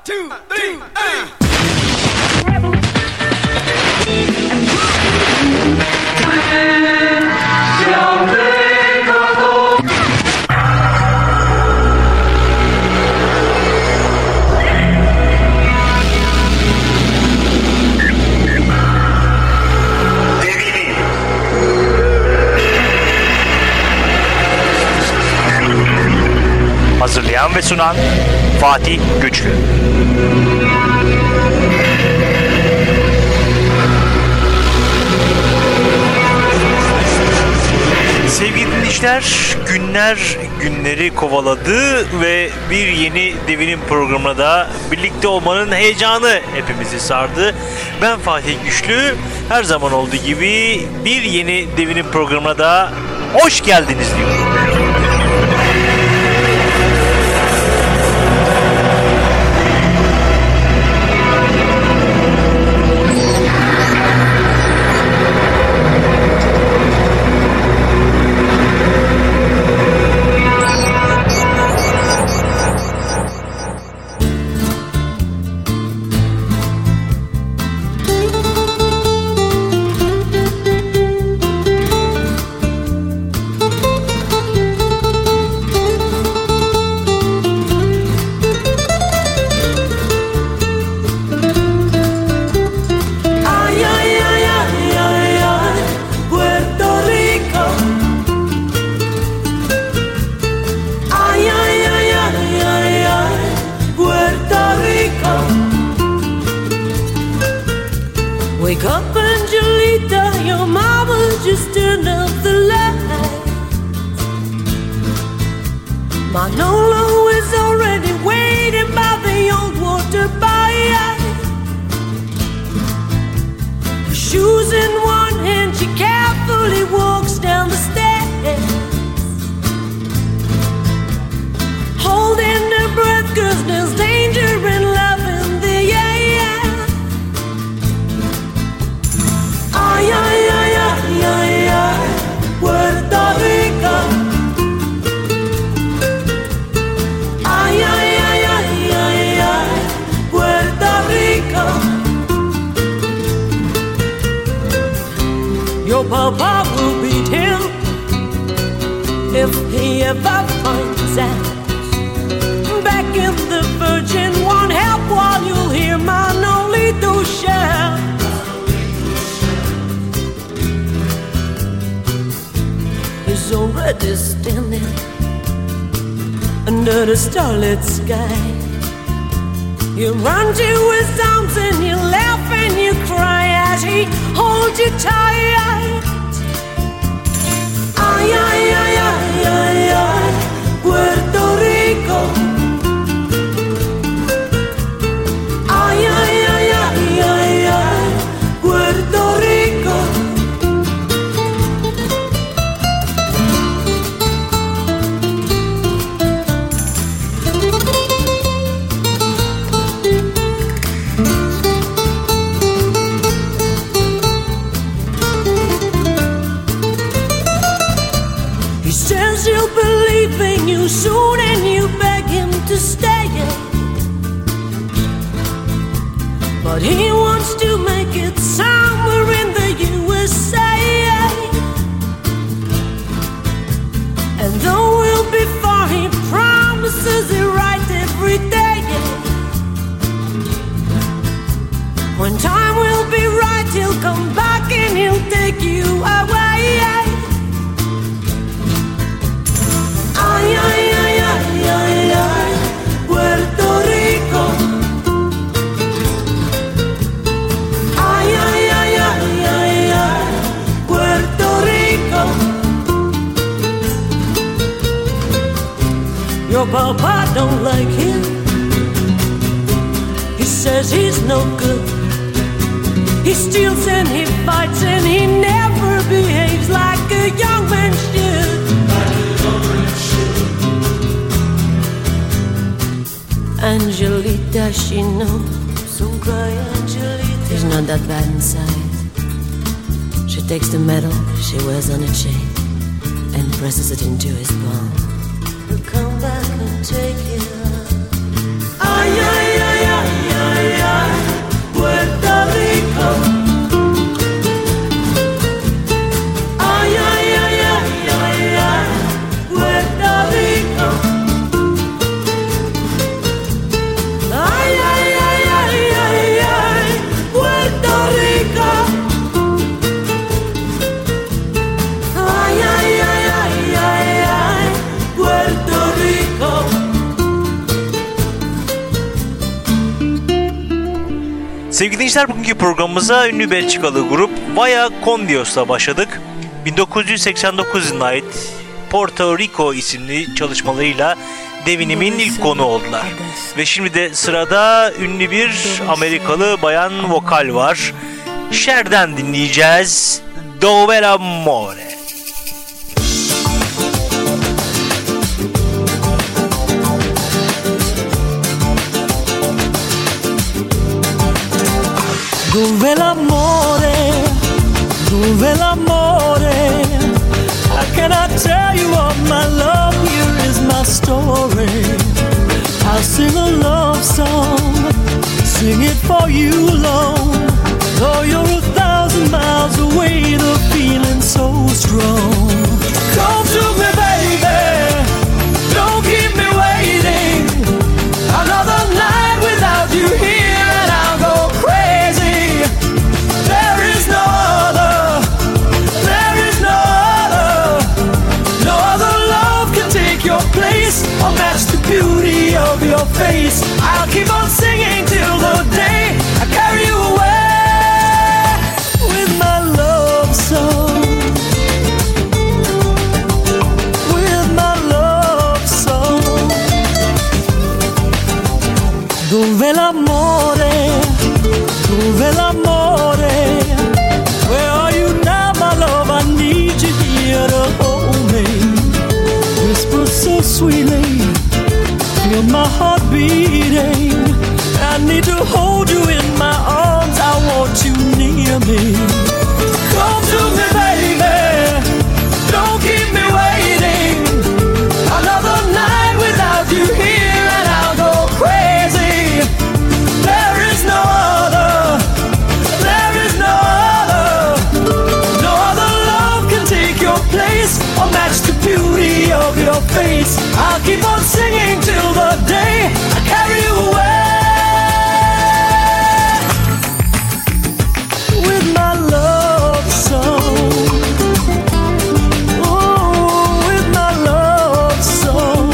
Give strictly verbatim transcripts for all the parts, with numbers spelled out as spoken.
two, three, hey. Hazırlayan ve sunan Fatih Güçlü. Sevgili dinleyiciler, günler günleri kovaladı ve bir yeni Devinim programına da birlikte olmanın heyecanı hepimizi sardı. Ben Fatih Güçlü, her zaman olduğu gibi bir yeni Devinim programına da hoş geldiniz diyorum. Papa will beat him if he ever finds out. Back in the Virgin won't help while you'll hear my Nolito shout. He's already standing under the starlit sky. You run to his arms and you laugh and you cry as he holds you tight. Ay, ay, ay, ay, ay, ay, Puerto Rico. Ay, ay, ay, ay, ay, ay, Puerto Rico. He'll believe in you soon and you beg him to stay. But he wants to make it somewhere in the U S A. And though we'll be far, he promises it right every day. When time will be right, he'll come back and he'll take you away. Ay, ay, ay, ay, ay, ay, Puerto Rico. Ay, ay, ay, ay, ay, ay, Puerto Rico. Your papa don't like him. He says he's no good. He steals and he fights and he never behaves like a young man should. Angelita, she knows. Don't cry, Angelita. He's not that bad inside. She takes the medal she wears on a chain and presses it into his palm. He'll come back and take it. Ay, ay, ay, ay. Sevgili dinleyiciler, bugünkü programımıza ünlü Belçikalı grup Vaya con Dios'la başladık. bin dokuz yüz seksen dokuz yılına ait Puerto Rico isimli çalışmalarıyla devinimin ilk konu oldular. Ve şimdi de sırada ünlü bir Amerikalı bayan vokal var. Cher'den dinleyeceğiz. Dove l'amore. Dove l'amore, dove l'amore. How can I tell you of my love? Here is my story. I'll sing a love song, sing it for you alone. Though you're a thousand miles away, the feeling's so strong. Come to me, baby, don't keep me waiting. Another night without you here and I'll go crazy. There is no other, there is no other. No other love can take your place or match the beauty of your face. I'll keep on singing till the day I carry you away with my love song. With my love song. Dove l'amore, dove l'amore. Where are you now, my love? I need you here to hold me. Whisper so sweetly, feel my heart beating. I need to hold you in my arms, I want you near me. Come to me, baby, don't keep me waiting. Another night without you here and I'll go crazy. There is no other, there is no other. No other love can take your place or match the beauty of your face. I'll keep on singing till the day I carry you away with my love song. Oh, with my love song.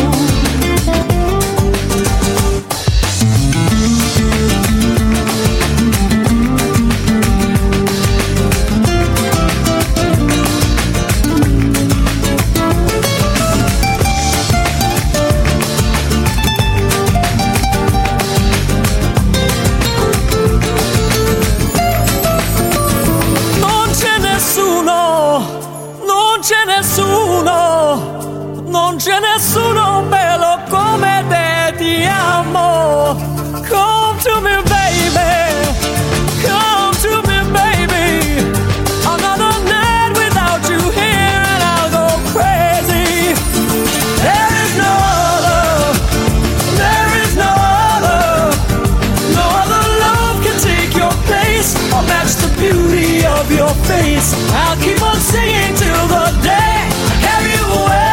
Non c'è nessuno bello come te, ti amo. Come to me, baby, come to me, baby. Another night without you here and I'll go crazy. There is no other, there is no other. No other love can take your place or match the beauty of your face. I'll keep on singing till the day I carry you away.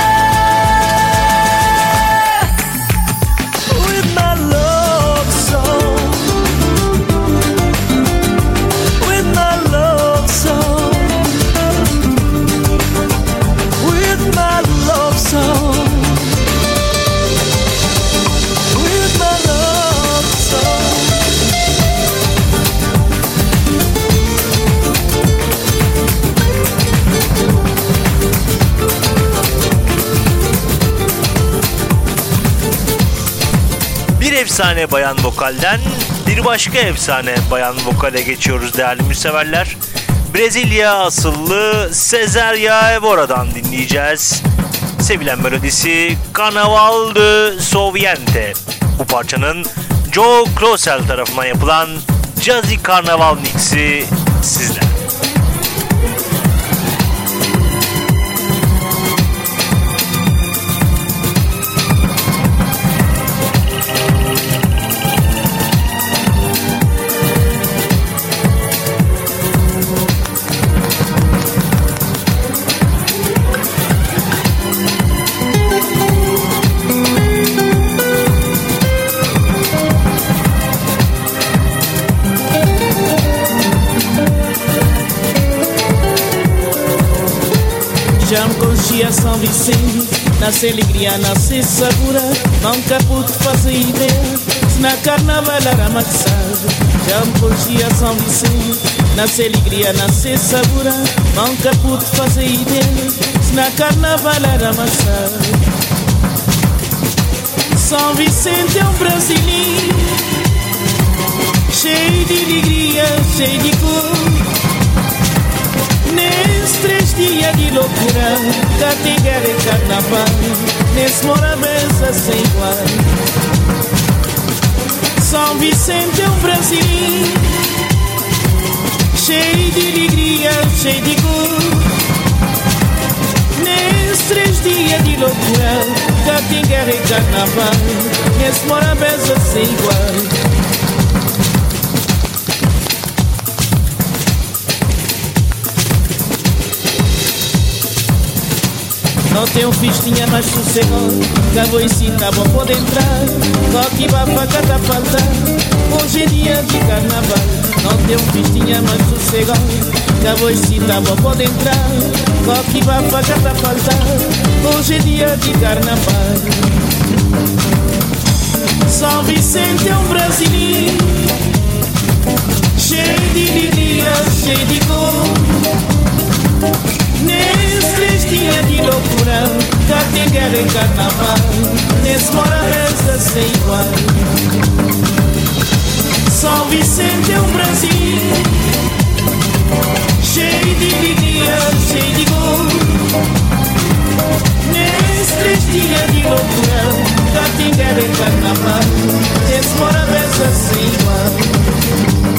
Efsane bayan vokalden bir başka efsane bayan vokale geçiyoruz değerli müseverler. Brezilya asıllı Cesaria Evora'dan dinleyeceğiz. Sevilen melodisi Carnaval de Soviente. Bu parçanın Joe Clausel tarafından yapılan Jazzy Carnaval mixi sizler. São Vicente, nasce alegria, nasce segura. Nunca pude fazer ideia, Na carnaval era amassado, já me podia São Vicente. Nasce alegria, nasce sabura, mão caputo fazer ideia. Na carnaval era amassado. São Vicente é um brasileiro, cheio de alegria, cheio de cor. Nesses três dias de loucura, cá tem guerra e carnaval, nesse morabeza sem igual. São Vicente é um Brasil, cheio de alegria, cheio de cor. Nesses três dias de loucura, cá tem guerra e carnaval, nesse morabeza sem igual. Não tem um festinha mais sossegado, que a voicita bom pode entrar. Coque baba cada faltar, hoje é dia de carnaval. Não tem um festinha mais sossegado, que a voicita bom pode entrar. Coque baba cada faltar, hoje é dia de carnaval. São Vicente é um brasileiro, cheio de alegria, cheio de cor. Nesses três dias de loucura, cá tem guerra e carnaval, nesse morabeza sem igual. São Vicente é um Brasil, cheio de alegria, cheio de cor. Nesses três dias de loucura, cá tem guerra e carnaval, nesse morabeza sem igual.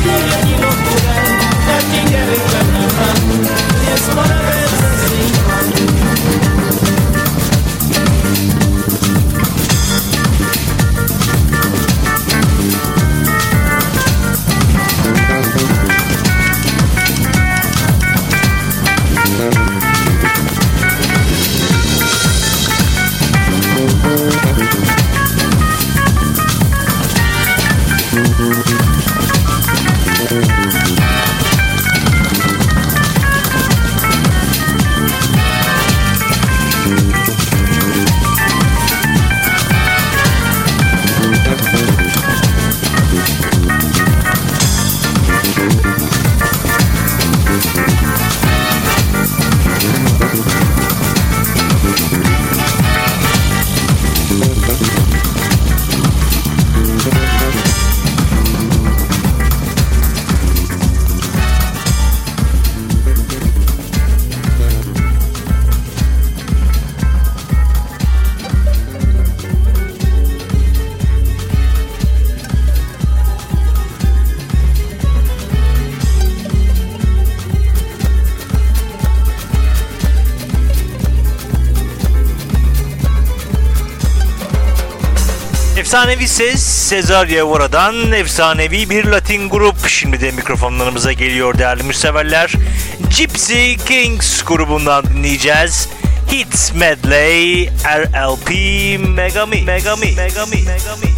Curia de loucura, já te quero em carnaval. E as palavras assim. Efsanevi ses Sezar Yavora'dan efsanevi bir Latin grup şimdi de mikrofonlarımıza geliyor değerli müseverler. Gypsy Kings grubundan dinleyeceğiz. Hits Medley R L P Megami Megami Megami Megami.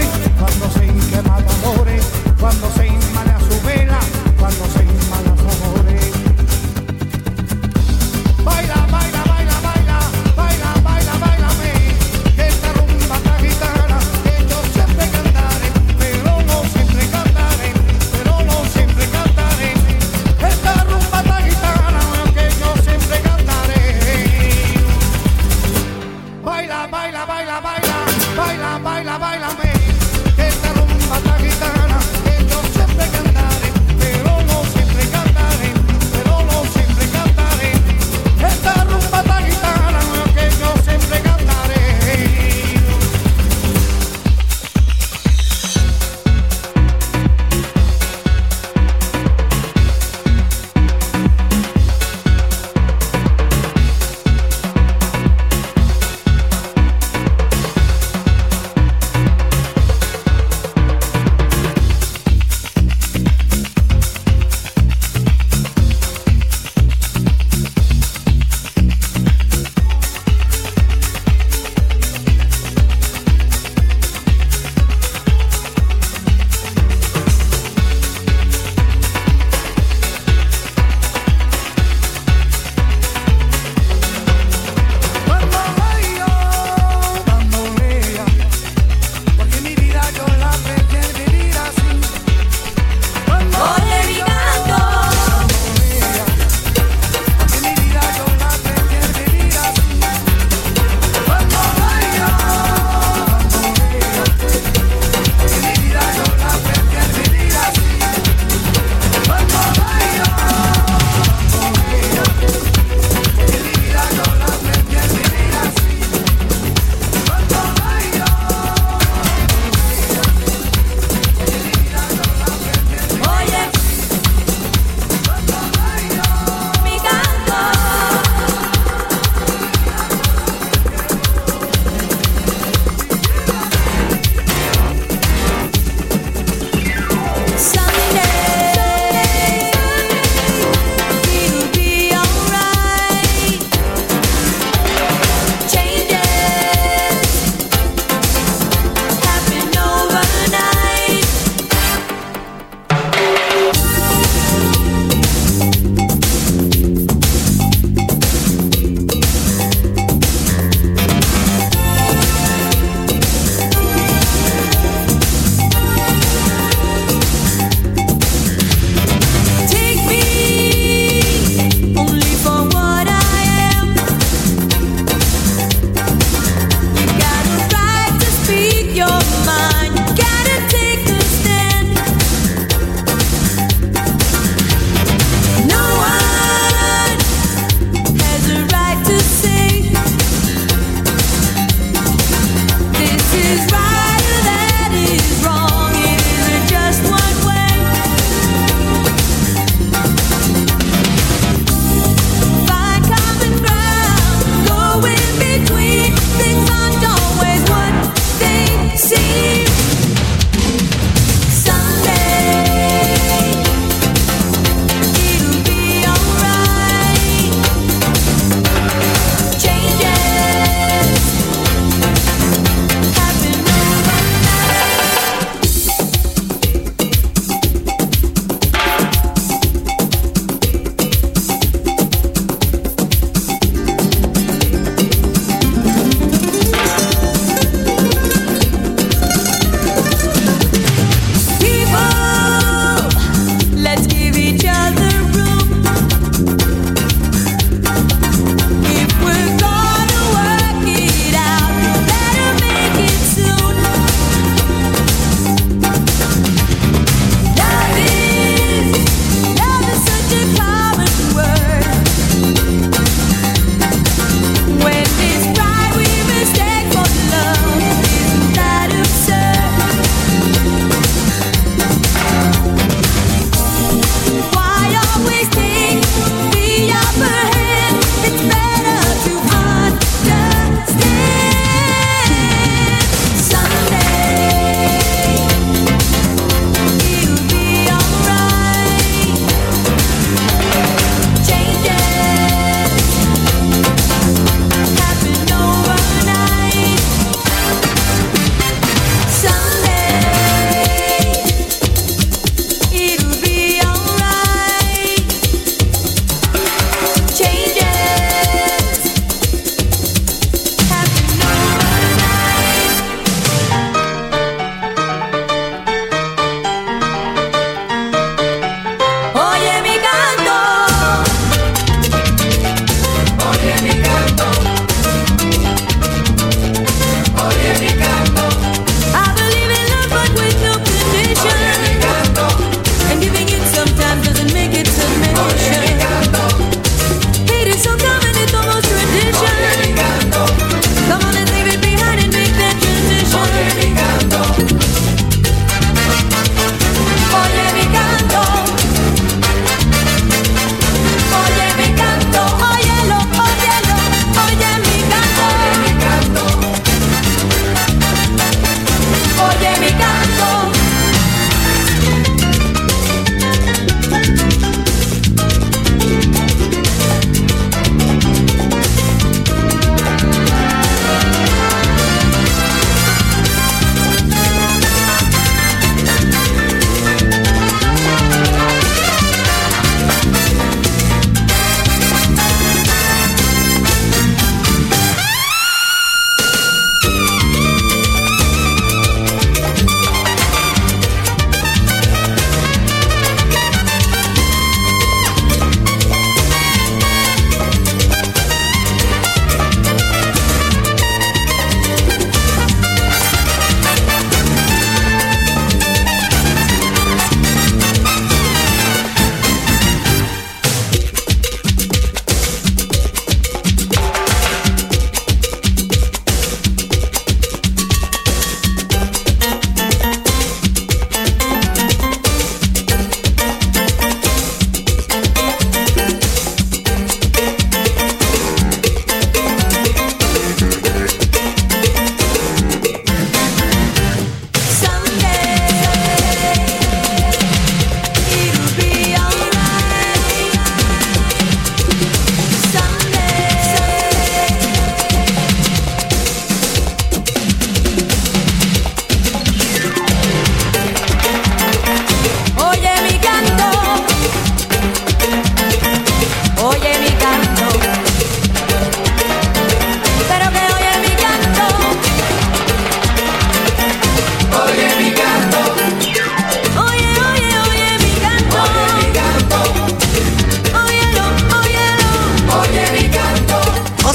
Cuando se inmala su vela, cuando se inmala su amor.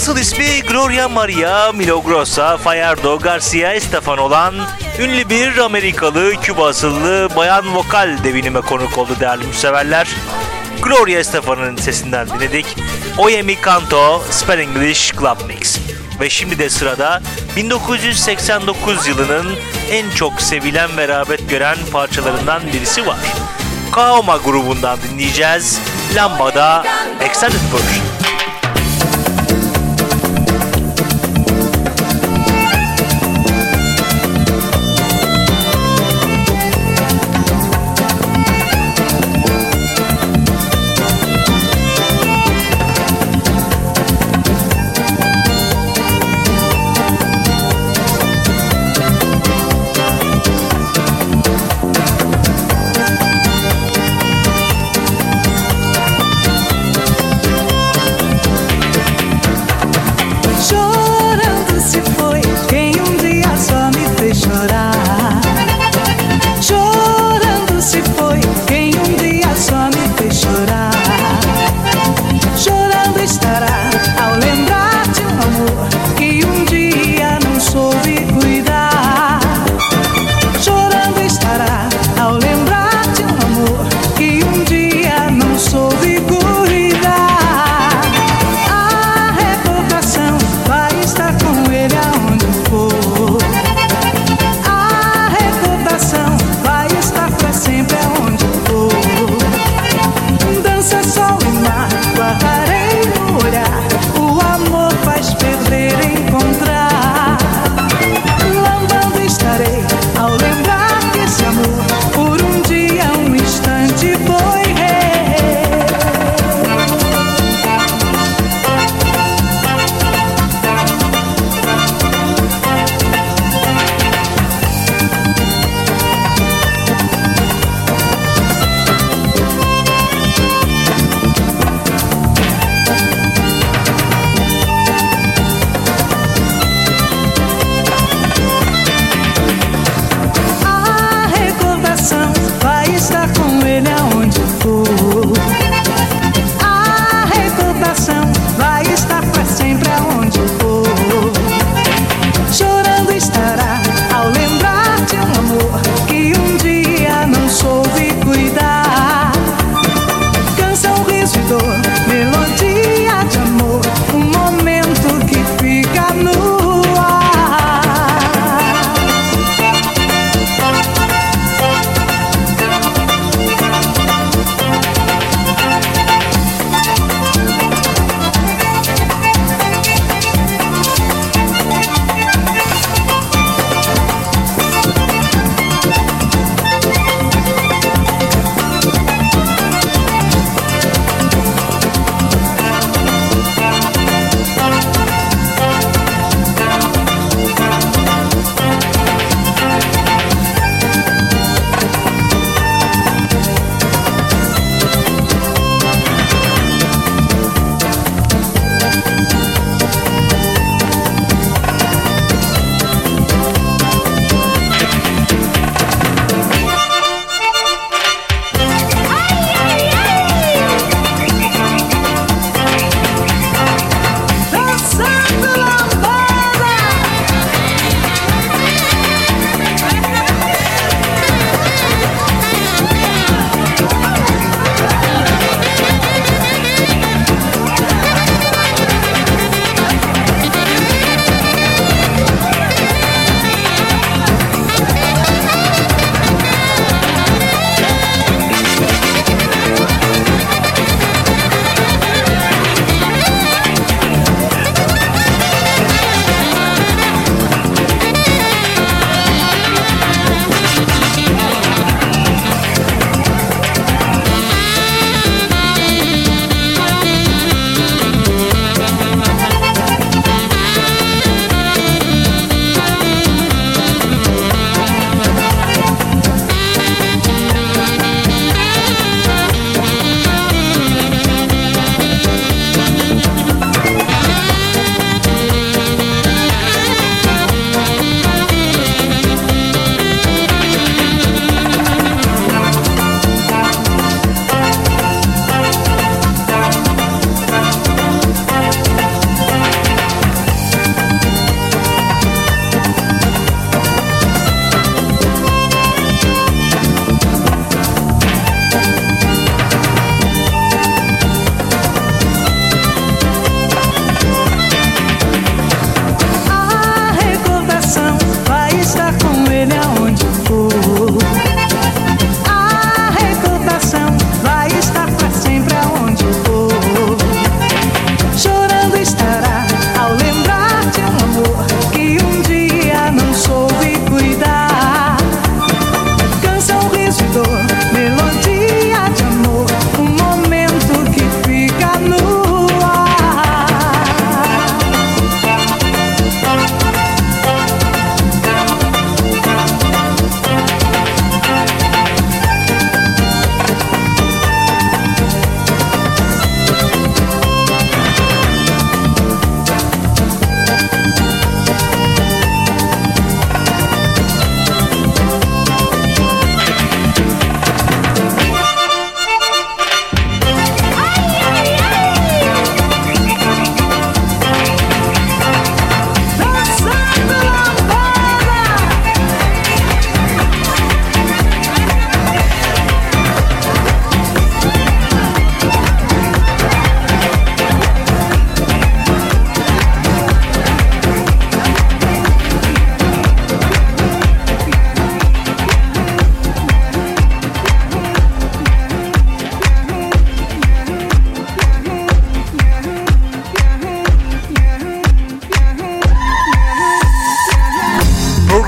Asıl ismi Gloria Maria Milagrosa Fajardo Garcia Estefan olan ünlü bir Amerikalı Küba asıllı bayan vokal devinime konuk oldu değerli müseverler. Gloria Estefan'ın sesinden dinledik. Oye Mi Canto Spanglish Club Mix. Ve şimdi de sırada bin dokuz yüz seksen dokuz yılının en çok sevilen ve rağbet gören parçalarından birisi var. Kaoma grubundan dinleyeceğiz. Lambada Extended Version. We'll be right back.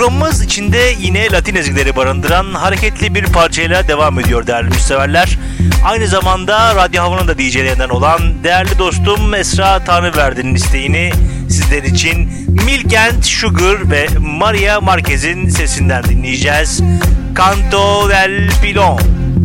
Programımız içinde yine Latin ezgileri barındıran hareketli bir parçayla devam ediyor değerli müseverler. Aynı zamanda Radyo Hava'nın da D J'lerinden olan değerli dostum Esra Tanrıverdi'nin isteğini sizler için Milk and Sugar ve Maria Marquez'in sesinden dinleyeceğiz. Canto del Pilón.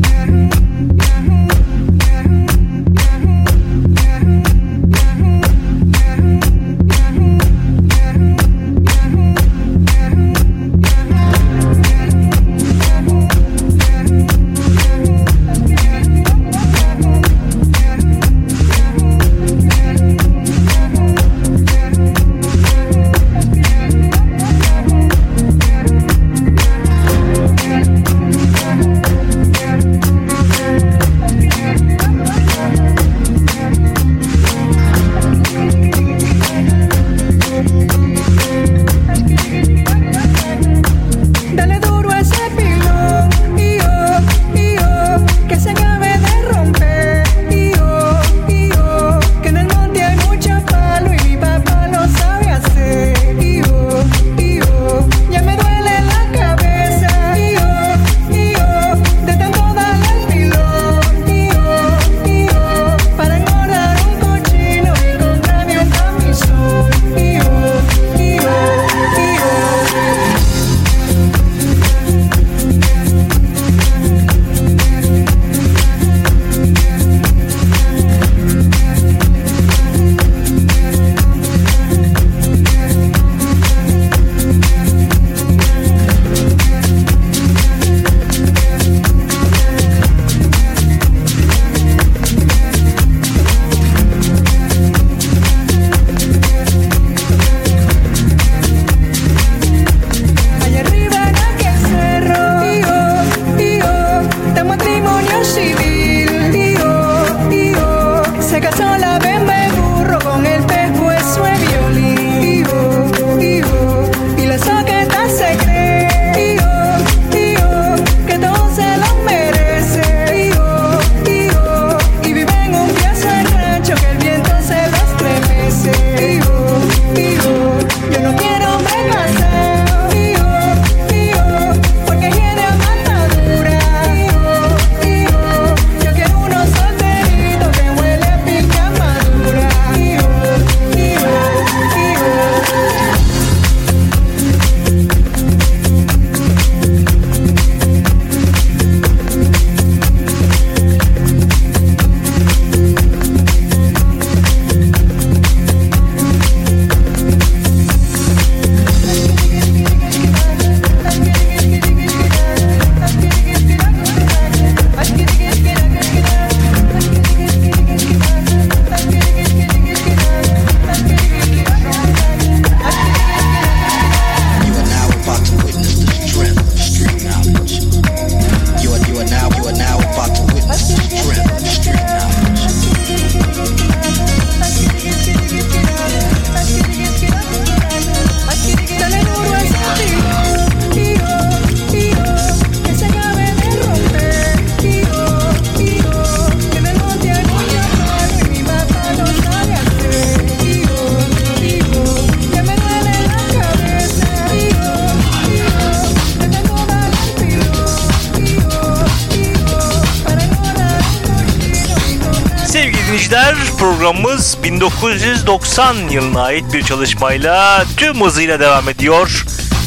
Programımız bin dokuz yüz doksan yılına ait bir çalışmayla tüm hızıyla devam ediyor.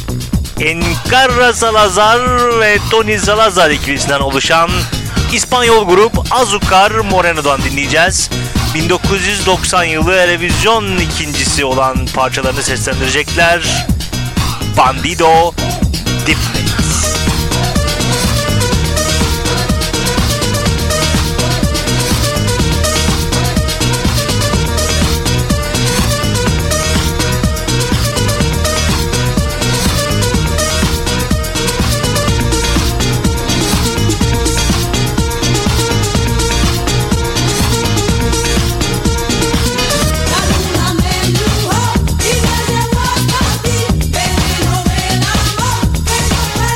Encarna Salazar ve Tony Salazar ikilisinden oluşan İspanyol grup Azúcar Moreno'dan dinleyeceğiz. bin dokuz yüz doksan yılı Eurovision ikincisi olan parçalarını seslendirecekler. Bandido Dipne. Y me llevó a ti, pero no me enamoró.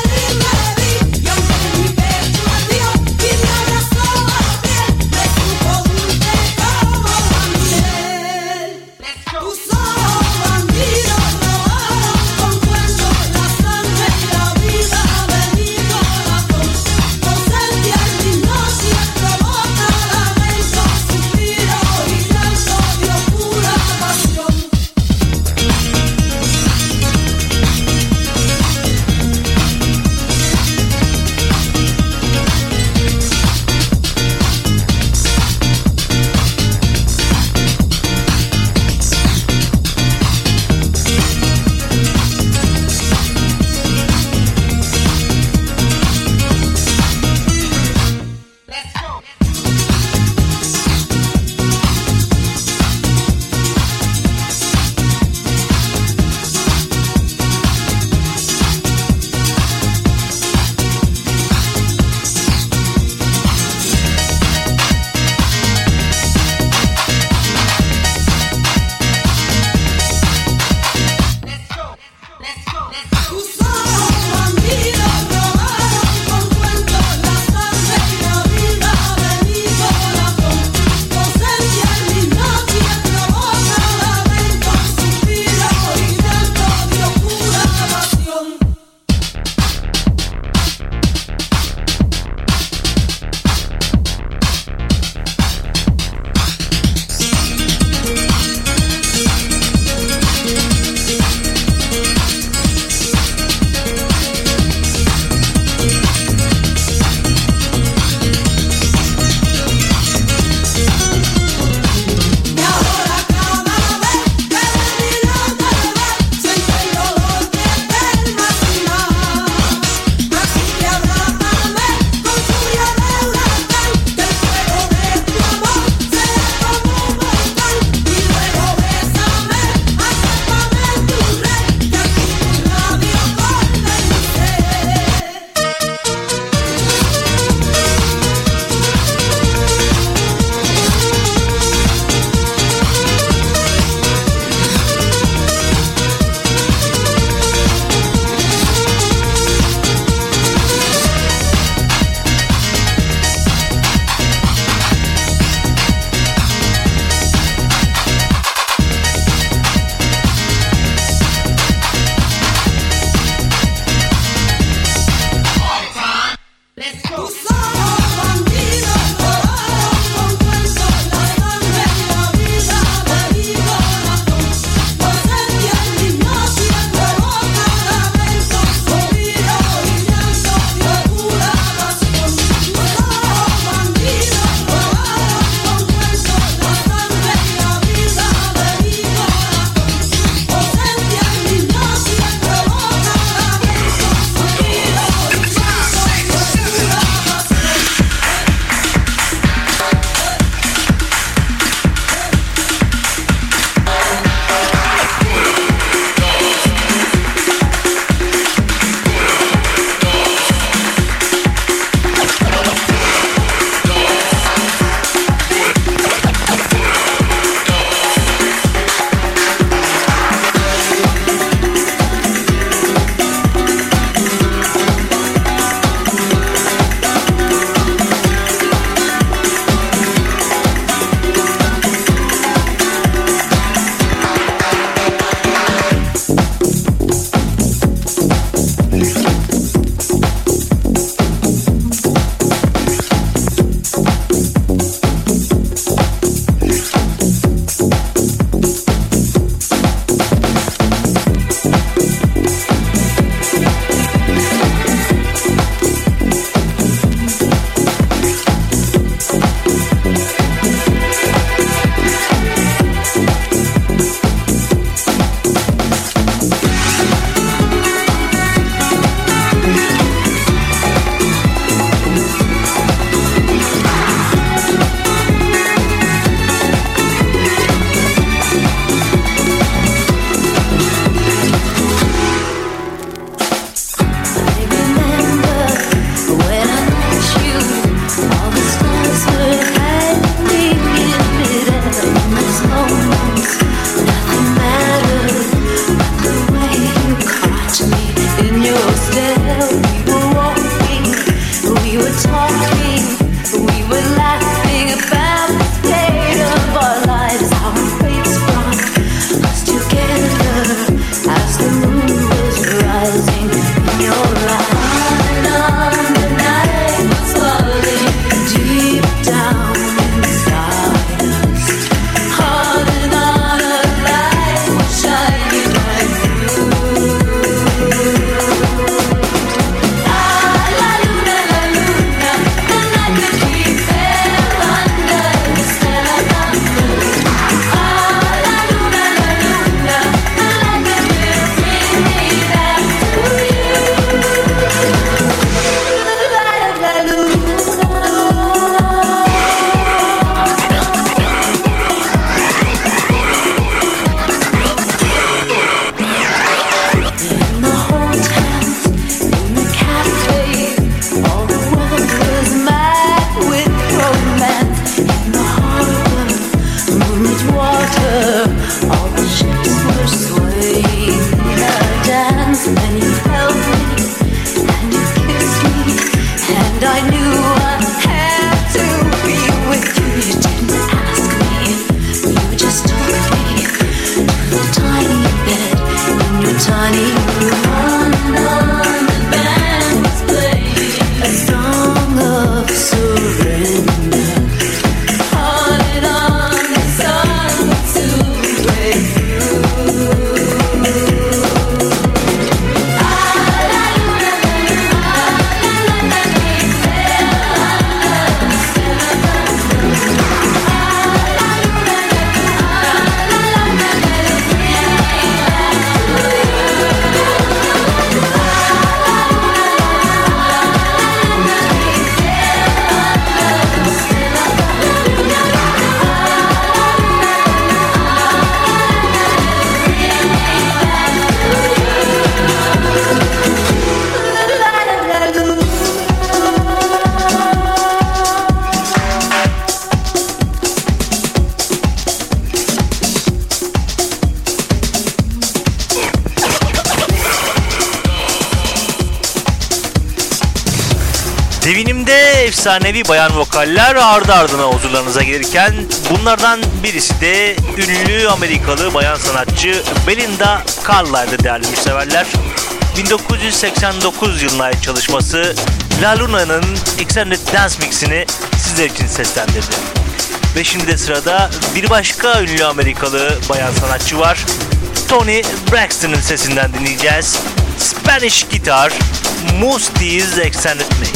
efsanevi bayan vokaller ardı ardına huzurlarınıza gelirken bunlardan birisi de ünlü Amerikalı bayan sanatçı Belinda Carlisle'dı değerli müseverler. bin dokuz yüz seksen dokuz yılına ait çalışması La Luna'nın Extended Dance Mix'ini sizler için seslendirdi. Ve şimdi de sırada bir başka ünlü Amerikalı bayan sanatçı var. Toni Braxton'ın sesinden dinleyeceğiz. Spanish Guitar, Musti's Extended Mix.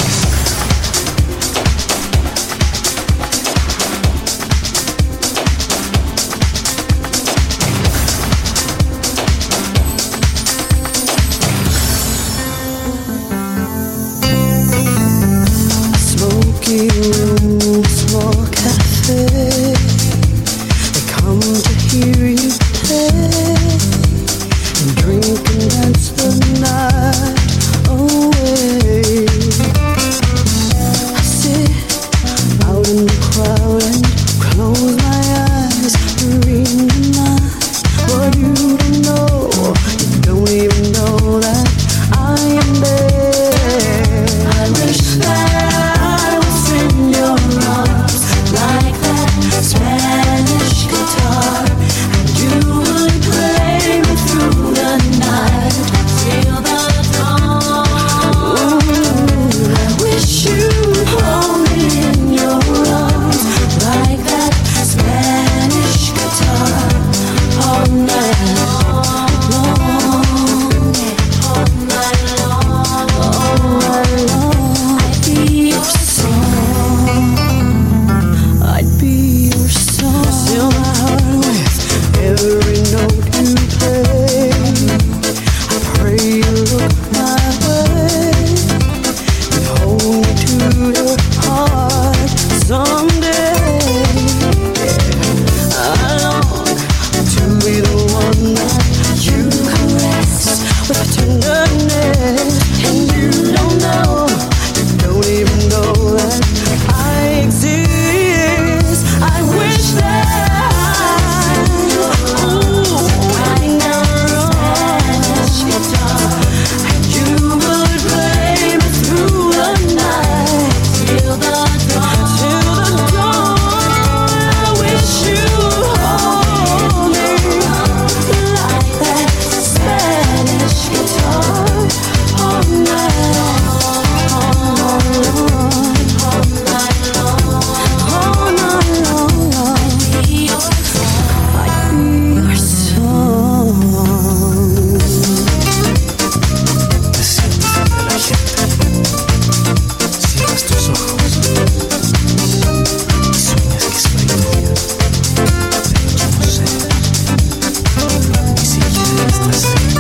Room, small cafe. They come to hear you play and drink and dance the night away. I sit out in the crowd and close my eyes, dream the night. What you don't know, you don't even know that I am there. I wish that Spanish guitar, and you would play me through the night, till the dawn. Ooh, I wish you'd hold me in your arms, like that Spanish guitar, all night long, all night long, all night long. I'd be your song, I'd be your song. Fill my heart with every note you play. I pray you look my way and hold me to your heart someday. I long to be the one that you caress with tenderness, and you don't know, you don't even know that I exist. I wish that I, ooh, I never Spanish guitar, and you would play me through the night, till the dawn, till the dawn. I wish you'd hold me like that Spanish guitar, all night long, all night long, all night long, all night long. I'd be your song, I'd be your song. Cierras tus ojos y sueñas que soy tuya, pero yo no sé ni siquiera estás ahí.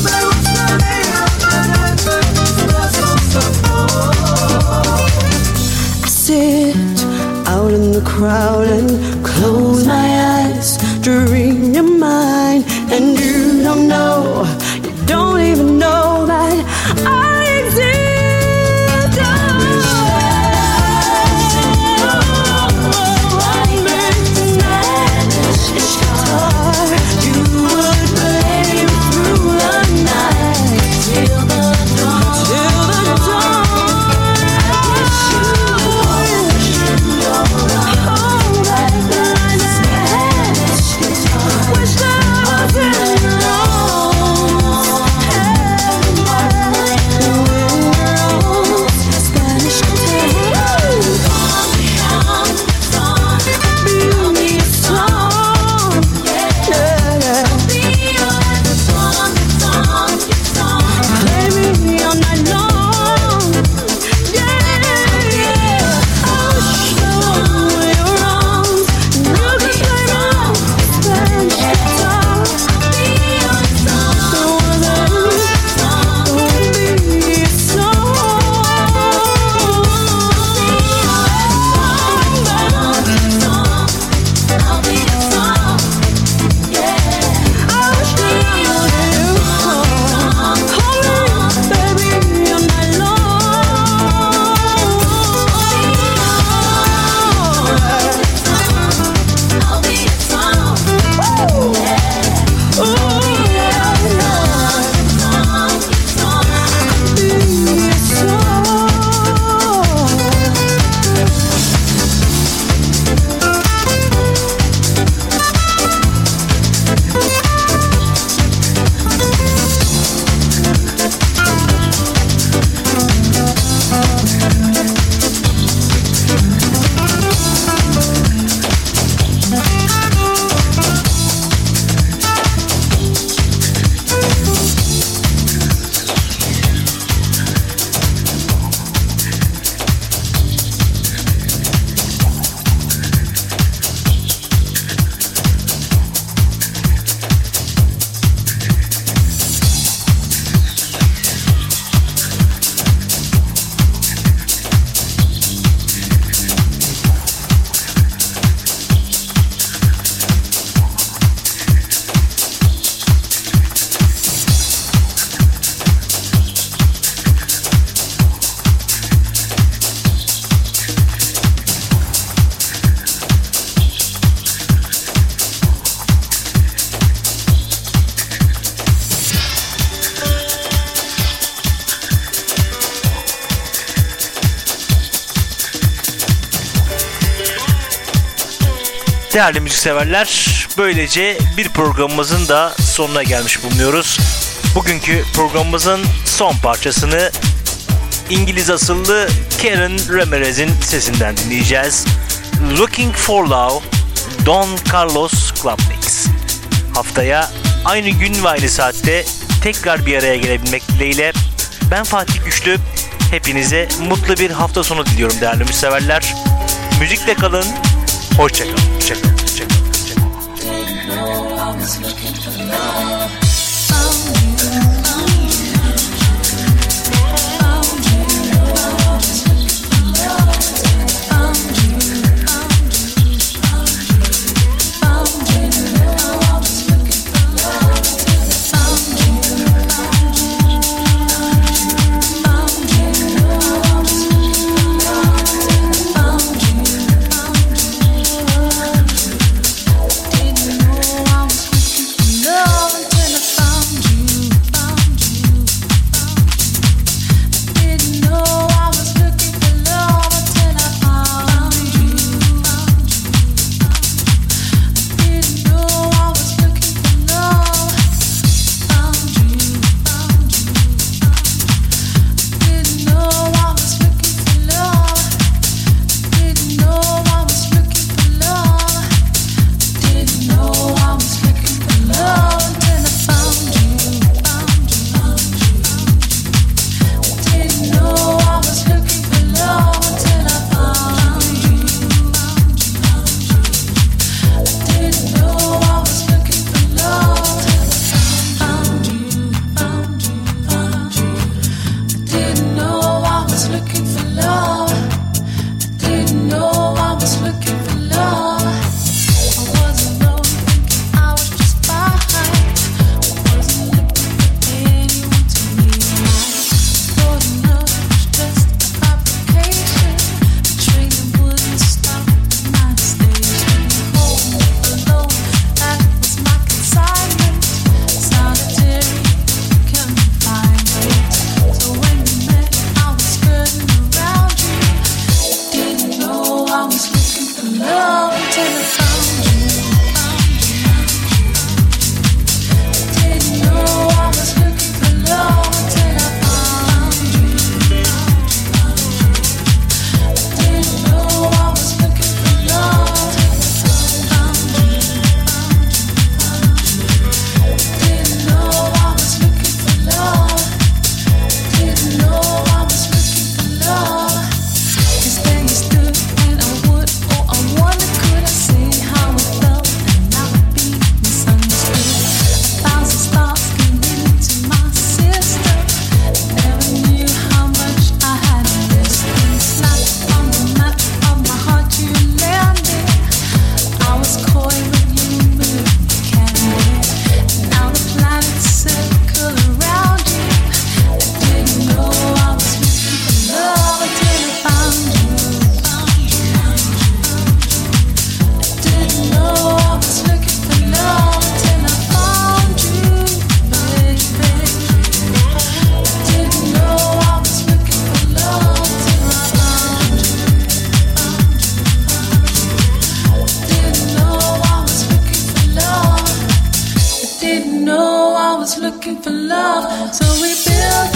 I sit out in the crowd and close my eyes, dream your mind, and you don't know, you don't even know that I exist. Wish that I was in your arms. Değerli müzikseverler, böylece bir programımızın da sonuna gelmiş bulunuyoruz. Bugünkü programımızın son parçasını İngiliz asıllı Karen Ramirez'in sesinden dinleyeceğiz. Looking for Love, Don Carlos Club Mix. Haftaya aynı gün ve aynı saatte tekrar bir araya gelebilmek dileğiyle ben Fatih Güçlü. Hepinize mutlu bir hafta sonu diliyorum değerli müzikseverler. Müzikle kalın, hoşçakalın. Hoşçakalın. Hoşçakalın. Looking for love, so we built